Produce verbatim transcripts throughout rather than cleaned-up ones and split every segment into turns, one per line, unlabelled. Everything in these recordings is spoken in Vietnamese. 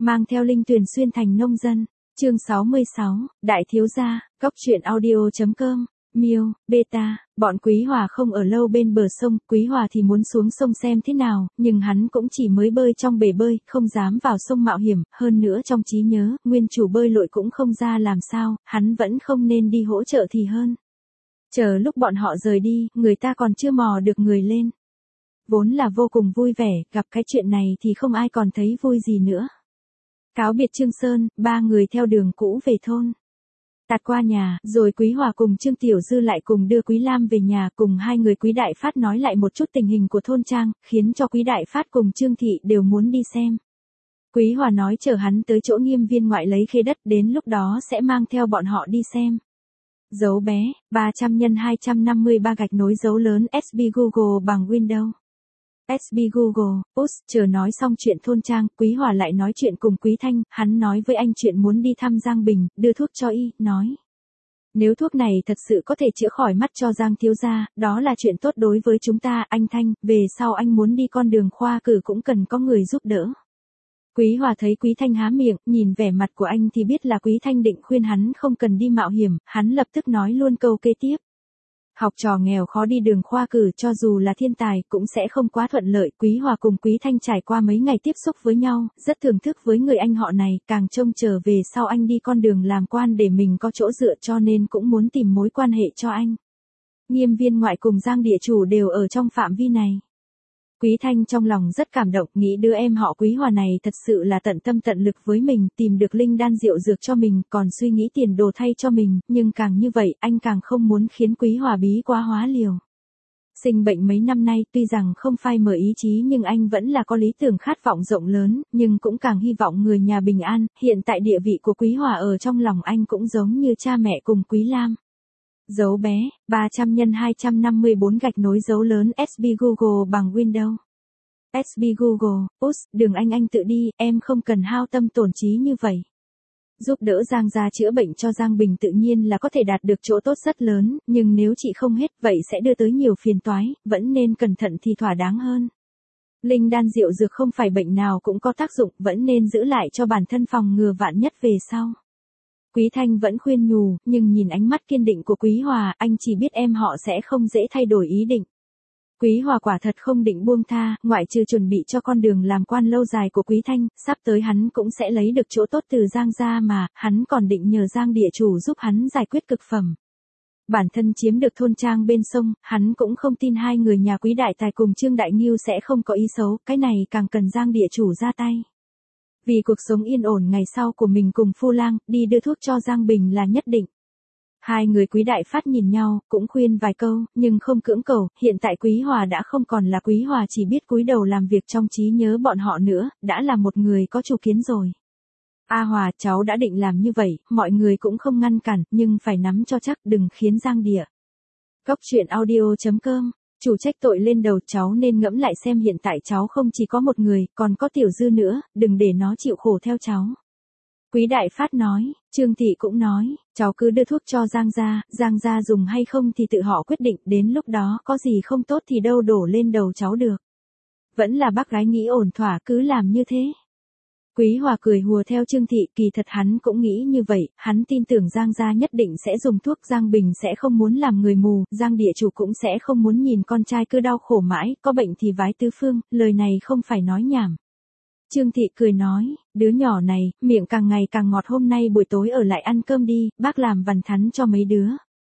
mang theo Linh Tuyền xuyên thành nông dân. Chương sáu mươi sáu, Đại thiếu gia, góc truyện audio chấm com. Miêu, Beta, bọn Quý Hòa không ở lâu bên bờ sông, Quý Hòa thì muốn xuống sông xem thế nào, nhưng hắn cũng chỉ mới bơi trong bể bơi, không dám vào sông mạo hiểm, hơn nữa trong trí nhớ, nguyên chủ bơi lội cũng không ra làm sao, hắn vẫn không nên đi hỗ trợ thì hơn. Chờ lúc bọn họ rời đi, người ta còn chưa mò được người lên. Vốn là vô cùng vui vẻ, gặp cái chuyện này thì không ai còn thấy vui gì nữa. Cáo biệt Trương Sơn, ba người theo đường cũ về thôn. Tạt qua nhà, rồi Quý Hòa cùng Trương Tiểu Dư lại cùng đưa Quý Lam về nhà, cùng hai người Quý Đại Phát nói lại một chút tình hình của thôn trang, khiến cho Quý Đại Phát cùng Trương Thị đều muốn đi xem. Quý Hòa nói chờ hắn tới chỗ Nghiêm Viên ngoại lấy khế đất, đến lúc đó sẽ mang theo bọn họ đi xem. Dấu bé, ba trăm nhân hai trăm năm mươi ba gạch nối dấu lớn ét bê Google bằng Windows. ét bê Google, Us, chờ nói xong chuyện thôn trang, Quý Hòa lại nói chuyện cùng Quý Thanh, hắn nói với anh chuyện muốn đi thăm Giang Bình, đưa thuốc cho y, nói. Nếu thuốc này thật sự có thể chữa khỏi mắt cho Giang thiếu gia, đó là chuyện tốt đối với chúng ta, anh Thanh, về sau anh muốn đi con đường khoa cử cũng cần có người giúp đỡ. Quý Hòa thấy Quý Thanh há miệng, nhìn vẻ mặt của anh thì biết là Quý Thanh định khuyên hắn không cần đi mạo hiểm, hắn lập tức nói luôn câu kế tiếp. Học trò nghèo khó đi đường khoa cử cho dù là thiên tài cũng sẽ không quá thuận lợi. Quý Hòa cùng Quý Thanh trải qua mấy ngày tiếp xúc với nhau, rất thưởng thức với người anh họ này, càng trông chờ về sau anh đi con đường làm quan để mình có chỗ dựa cho nên cũng muốn tìm mối quan hệ cho anh. Nghiêm Viên ngoại cùng Giang địa chủ đều ở trong phạm vi này. Quý Thanh trong lòng rất cảm động, nghĩ đứa em họ Quý Hòa này thật sự là tận tâm tận lực với mình, tìm được linh đan rượu dược cho mình, còn suy nghĩ tiền đồ thay cho mình, nhưng càng như vậy, anh càng không muốn khiến Quý Hòa bí quá hóa liều. Sinh bệnh mấy năm nay, tuy rằng không phai mờ ý chí nhưng anh vẫn là có lý tưởng khát vọng rộng lớn, nhưng cũng càng hy vọng người nhà bình an, hiện tại địa vị của Quý Hòa ở trong lòng anh cũng giống như cha mẹ cùng Quý Lam. Dấu bé, ba trăm nhân hai trăm năm mươi bốn gạch nối dấu lớn ét bê Google bằng Windows. ét bê Google, Us, đường anh anh tự đi, em không cần hao tâm tổn trí như vậy. Giúp đỡ Giang gia chữa bệnh cho Giang Bình tự nhiên là có thể đạt được chỗ tốt rất lớn, nhưng nếu chị không hết vậy sẽ đưa tới nhiều phiền toái, vẫn nên cẩn thận thì thỏa đáng hơn. Linh đan rượu dược không phải bệnh nào cũng có tác dụng, vẫn nên giữ lại cho bản thân phòng ngừa vạn nhất về sau. Quý Thanh vẫn khuyên nhủ, nhưng nhìn ánh mắt kiên định của Quý Hòa, anh chỉ biết em họ sẽ không dễ thay đổi ý định. Quý Hòa quả thật không định buông tha, ngoại trừ chuẩn bị cho con đường làm quan lâu dài của Quý Thanh, sắp tới hắn cũng sẽ lấy được chỗ tốt từ Giang gia mà, hắn còn định nhờ Giang địa chủ giúp hắn giải quyết cực phẩm. Bản thân chiếm được thôn trang bên sông, hắn cũng không tin hai người nhà Quý Đại Tài cùng Trương Đại Nghiêu sẽ không có ý xấu, cái này càng cần Giang địa chủ ra tay. Vì cuộc sống yên ổn ngày sau của mình cùng Phu Lang, đi đưa thuốc cho Giang Bình là nhất định. Hai người Quý Đại Phát nhìn nhau, cũng khuyên vài câu, nhưng không cưỡng cầu, hiện tại Quý Hòa đã không còn là Quý Hòa chỉ biết cúi đầu làm việc trong trí nhớ bọn họ nữa, đã là một người có chủ kiến rồi. A Hòa, cháu đã định làm như vậy, mọi người cũng không ngăn cản, nhưng phải nắm cho chắc đừng khiến Giang địa. Góc truyện audio chấm com. Chủ trách tội lên đầu cháu nên ngẫm lại xem hiện tại cháu không chỉ có một người, còn có Tiểu Dư nữa, đừng để nó chịu khổ theo cháu. Quý Đại Phát nói, Trương Thị cũng nói, cháu cứ đưa thuốc cho Giang gia, Giang gia dùng hay không thì tự họ quyết định, đến lúc đó có gì không tốt thì đâu đổ lên đầu cháu được. Vẫn là bác gái nghĩ ổn thỏa cứ làm như thế. Quý Hòa cười hùa theo Trương Thị, kỳ thật hắn cũng nghĩ như vậy, hắn tin tưởng Giang gia nhất định sẽ dùng thuốc, Giang Bình sẽ không muốn làm người mù, Giang địa chủ cũng sẽ không muốn nhìn con trai cứ đau khổ mãi, có bệnh thì vái tứ phương, lời này không phải nói nhảm. Trương Thị cười nói, đứa nhỏ này, miệng càng ngày càng ngọt, hôm nay buổi tối ở lại ăn cơm đi, bác làm vằn thắn cho mấy đứa.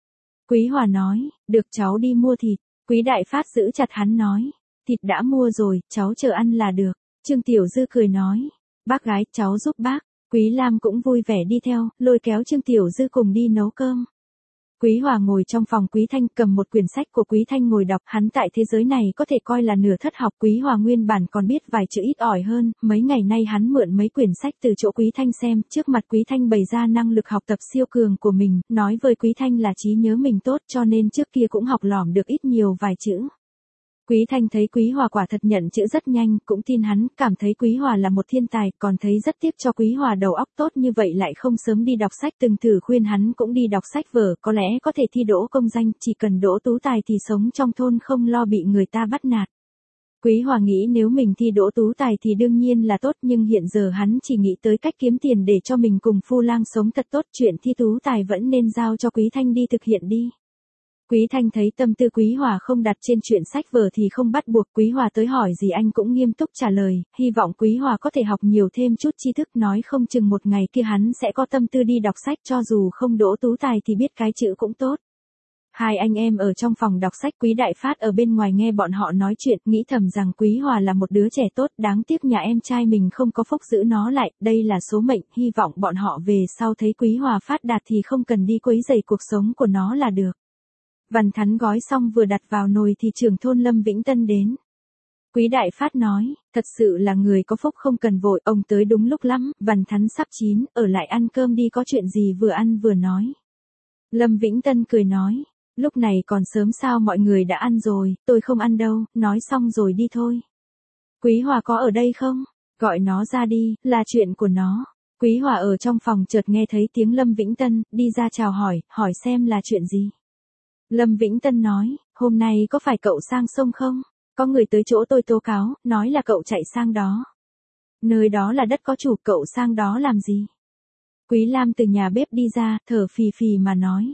Quý Hòa nói, được cháu đi mua thịt. Quý Đại Phát giữ chặt hắn nói, thịt đã mua rồi, cháu chờ ăn là được. Trương Tiểu Dư cười nói, bác gái, cháu giúp bác. Quý Lam cũng vui vẻ đi theo, lôi kéo Trương Tiểu Dư cùng đi nấu cơm. Quý Hòa ngồi trong phòng Quý Thanh cầm một quyển sách của Quý Thanh ngồi đọc, hắn tại thế giới này có thể coi là nửa thất học. Quý Hòa nguyên bản còn biết vài chữ ít ỏi hơn, mấy ngày nay hắn mượn mấy quyển sách từ chỗ Quý Thanh xem, trước mặt Quý Thanh bày ra năng lực học tập siêu cường của mình, nói với Quý Thanh là trí nhớ mình tốt cho nên trước kia cũng học lỏm được ít nhiều vài chữ. Quý Thanh thấy Quý Hòa quả thật nhận chữ rất nhanh, cũng tin hắn, cảm thấy Quý Hòa là một thiên tài, còn thấy rất tiếc cho Quý Hòa đầu óc tốt như vậy lại không sớm đi đọc sách, từng thử khuyên hắn cũng đi đọc sách vở, có lẽ có thể thi đỗ công danh, chỉ cần đỗ tú tài thì sống trong thôn không lo bị người ta bắt nạt. Quý Hòa nghĩ nếu mình thi đỗ tú tài thì đương nhiên là tốt, nhưng hiện giờ hắn chỉ nghĩ tới cách kiếm tiền để cho mình cùng Phu Lang sống thật tốt, chuyện thi tú tài vẫn nên giao cho Quý Thanh đi thực hiện đi. Quý Thanh thấy tâm tư Quý Hòa không đặt trên chuyện sách vở thì không bắt buộc. Quý Hòa tới hỏi gì anh cũng nghiêm túc trả lời, hy vọng Quý Hòa có thể học nhiều thêm chút tri thức, nói không chừng một ngày kia hắn sẽ có tâm tư đi đọc sách, cho dù không đỗ tú tài thì biết cái chữ cũng tốt. Hai anh em ở trong phòng đọc sách, Quý Đại Phát ở bên ngoài nghe bọn họ nói chuyện, nghĩ thầm rằng Quý Hòa là một đứa trẻ tốt, đáng tiếc nhà em trai mình không có phúc giữ nó lại, đây là số mệnh, hy vọng bọn họ về sau thấy Quý Hòa phát đạt thì không cần đi quấy rầy cuộc sống của nó là được. Văn Thắn gói xong vừa đặt vào nồi thì trưởng thôn Lâm Vĩnh Tân đến. Quý Đại Phát nói, thật sự là người có phúc, không cần vội, ông tới đúng lúc lắm, Văn Thắn sắp chín, ở lại ăn cơm đi, có chuyện gì vừa ăn vừa nói. Lâm Vĩnh Tân cười nói, lúc này còn sớm sao, mọi người đã ăn rồi, tôi không ăn đâu, nói xong rồi đi thôi. Quý Hòa có ở đây không? Gọi nó ra đi, là chuyện của nó. Quý Hòa ở trong phòng chợt nghe thấy tiếng Lâm Vĩnh Tân, đi ra chào hỏi, hỏi xem là chuyện gì. Lâm Vĩnh Tân nói, hôm nay có phải cậu sang sông không? Có người tới chỗ tôi tố cáo, nói là cậu chạy sang đó. Nơi đó là đất có chủ, cậu sang đó làm gì? Quý Lam từ nhà bếp đi ra, thở phì phì mà nói.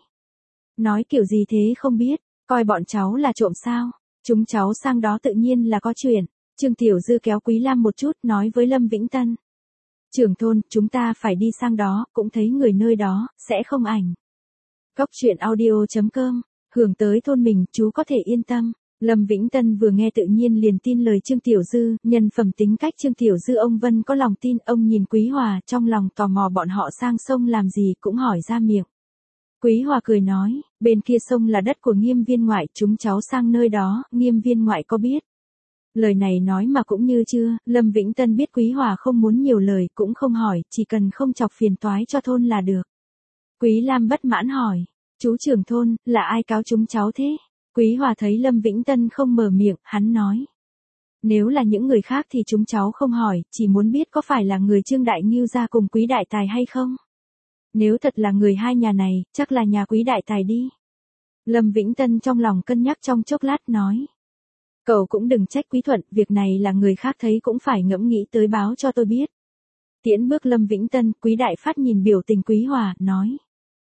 Nói kiểu gì thế không biết, coi bọn cháu là trộm sao? Chúng cháu sang đó tự nhiên là có chuyện. Trương Tiểu Dư kéo Quý Lam một chút, nói với Lâm Vĩnh Tân. Trưởng thôn, chúng ta phải đi sang đó, cũng thấy người nơi đó, sẽ không ảnh. Góc truyện audio chấm com, hưởng tới thôn mình, chú có thể yên tâm. Lâm Vĩnh Tân vừa nghe tự nhiên liền tin lời Trương Tiểu Dư, nhân phẩm tính cách Trương Tiểu Dư ông Vân có lòng tin, ông nhìn Quý Hòa trong lòng tò mò bọn họ sang sông làm gì cũng hỏi ra miệng. Quý Hòa cười nói, bên kia sông là đất của Nghiêm viên ngoại, chúng cháu sang nơi đó, Nghiêm viên ngoại có biết. Lời này nói mà cũng như chưa, Lâm Vĩnh Tân biết Quý Hòa không muốn nhiều lời, cũng không hỏi, chỉ cần không chọc phiền toái cho thôn là được. Quý Lam bất mãn hỏi, chú trưởng thôn, là ai cáo chúng cháu thế? Quý Hòa thấy Lâm Vĩnh Tân không mở miệng, hắn nói. Nếu là những người khác thì chúng cháu không hỏi, chỉ muốn biết có phải là người Trương Đại Ngưu ra cùng Quý Đại Tài hay không? Nếu thật là người hai nhà này, chắc là nhà Quý Đại Tài đi. Lâm Vĩnh Tân trong lòng cân nhắc trong chốc lát nói. Cậu cũng đừng trách Quý Thuận, việc này là người khác thấy cũng phải ngẫm nghĩ tới báo cho tôi biết. Tiễn bước Lâm Vĩnh Tân, Quý Đại Phát nhìn biểu tình Quý Hòa, nói.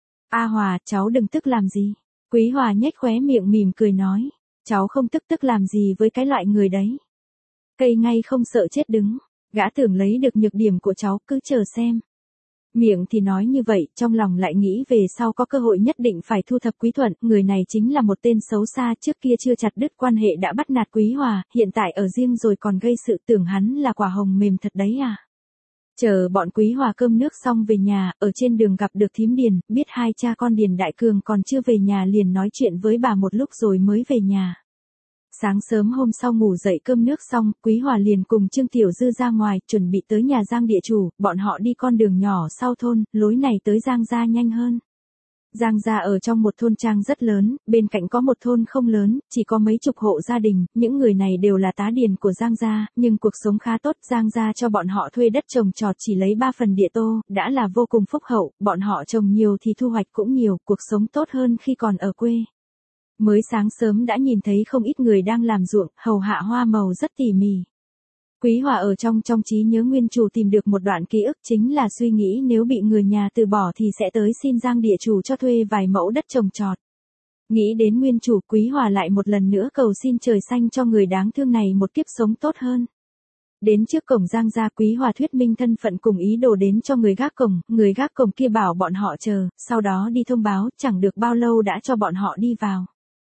A Hòa, cháu đừng tức làm gì. Quý Hòa nhếch khóe miệng mỉm cười nói. Cháu không tức tức làm gì với cái loại người đấy. Cây ngay không sợ chết đứng. Gã tưởng lấy được nhược điểm của cháu, cứ chờ xem. Miệng thì nói như vậy, trong lòng lại nghĩ về sau có cơ hội nhất định phải thu thập Quý Thuận, người này chính là một tên xấu xa, trước kia chưa chặt đứt quan hệ đã bắt nạt Quý Hòa, hiện tại ở riêng rồi còn gây sự, tưởng hắn là quả hồng mềm thật đấy à. Chờ bọn Quý Hòa cơm nước xong về nhà, ở trên đường gặp được thím Điền, biết hai cha con Điền Đại Cường còn chưa về nhà liền nói chuyện với bà một lúc rồi mới về nhà. Sáng sớm hôm sau ngủ dậy cơm nước xong, Quý Hòa liền cùng Trương Tiểu Dư ra ngoài, chuẩn bị tới nhà Giang địa chủ, bọn họ đi con đường nhỏ sau thôn, lối này tới Giang gia nhanh hơn. Giang gia ở trong một thôn trang rất lớn, bên cạnh có một thôn không lớn, chỉ có mấy chục hộ gia đình, những người này đều là tá điền của Giang gia, nhưng cuộc sống khá tốt, Giang gia cho bọn họ thuê đất trồng trọt chỉ lấy ba phần địa tô, đã là vô cùng phúc hậu, bọn họ trồng nhiều thì thu hoạch cũng nhiều, cuộc sống tốt hơn khi còn ở quê. Mới sáng sớm đã nhìn thấy không ít người đang làm ruộng, hầu hạ hoa màu rất tỉ mỉ. Quý Hòa ở trong trong trí nhớ nguyên chủ tìm được một đoạn ký ức, chính là suy nghĩ nếu bị người nhà từ bỏ thì sẽ tới xin Giang địa chủ cho thuê vài mẫu đất trồng trọt. Nghĩ đến nguyên chủ, Quý Hòa lại một lần nữa cầu xin trời xanh cho người đáng thương này một kiếp sống tốt hơn. Đến trước cổng Giang gia, Quý Hòa thuyết minh thân phận cùng ý đồ đến cho người gác cổng, người gác cổng kia bảo bọn họ chờ, sau đó đi thông báo, chẳng được bao lâu đã cho bọn họ đi vào.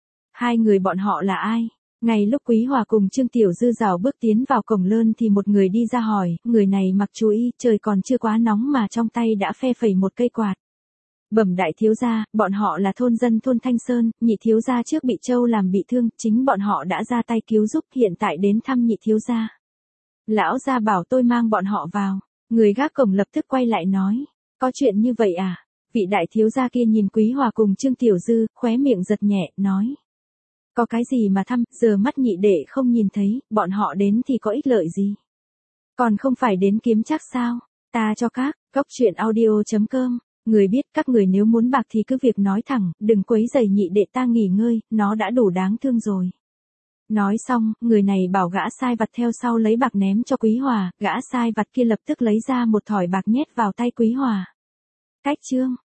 Hai người bọn họ là ai? Ngay lúc Quý Hòa cùng Trương Tiểu Dư rảo bước tiến vào cổng lớn thì một người đi ra hỏi, người này mặc chú y, trời còn chưa quá nóng mà trong tay đã phe phẩy một cây quạt. Bẩm đại thiếu gia, bọn họ là thôn dân thôn Thanh Sơn, nhị thiếu gia trước bị Châu làm bị thương, chính bọn họ đã ra tay cứu giúp, hiện tại đến thăm nhị thiếu gia. Lão gia bảo tôi mang bọn họ vào. Người gác cổng lập tức quay lại nói, có chuyện như vậy à? Vị đại thiếu gia kia nhìn Quý Hòa cùng Trương Tiểu Dư, khóe miệng giật nhẹ, nói. Có cái gì mà thăm, giờ mắt nhị đệ không nhìn thấy, bọn họ đến thì có ích lợi gì? Còn không phải đến kiếm trác sao? Ta cho các, góc truyện audio chấm com, người biết các người nếu muốn bạc thì cứ việc nói thẳng, đừng quấy rầy nhị đệ ta nghỉ ngơi, nó đã đủ đáng thương rồi. Nói xong, người này bảo gã sai vặt theo sau lấy bạc ném cho Quý Hòa, gã sai vặt kia lập tức lấy ra một thỏi bạc nhét vào tay Quý Hòa. Cách chương